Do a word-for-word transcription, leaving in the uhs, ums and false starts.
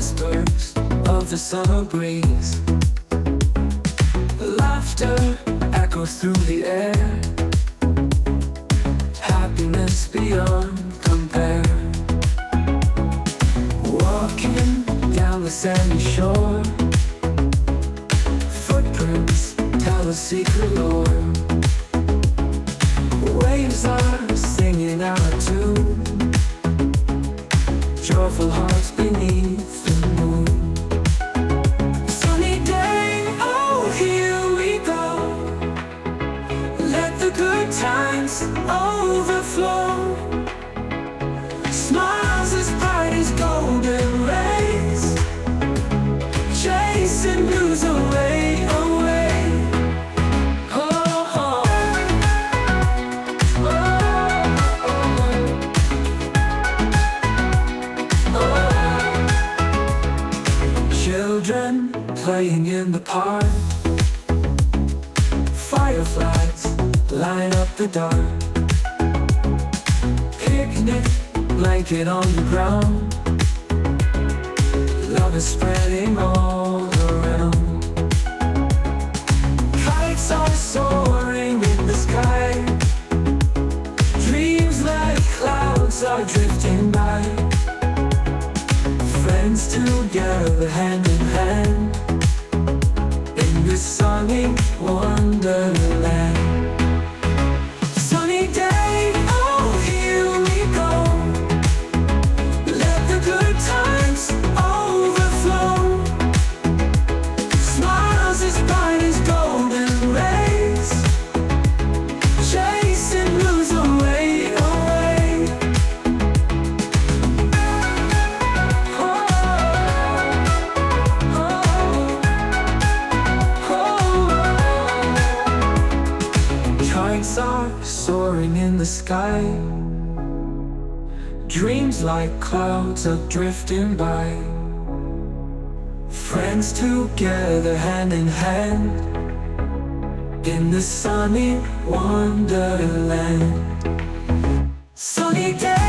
whispers of the summer breeze. Laughter echoes through the air. Happiness beyond compare. Walking down the sandy shore, footprints tell a secret lore. Waves are singing out a tune, joyful hearts beneath the moon. Sunny day, oh here we go. Let the good times overflow. Smiles as bright as golden rays, chasing blues away, away. Oh, oh. Children playing in the park, fireflies line up the dark. Picnic blanket on the ground, love is spreading all around. Kites are soaring in the sky, dreams like clouds are drifting by. Friends together hand in hand, in this sunny wonderland. Sunny day, oh here we go. Let the good times overflow. Smiles as bright as golden rays, chasing blues away, away. Kites are soaring in the sky, dreams like clouds are drifting by. Friends together hand in hand, in the sunny wonderland. Sunny day.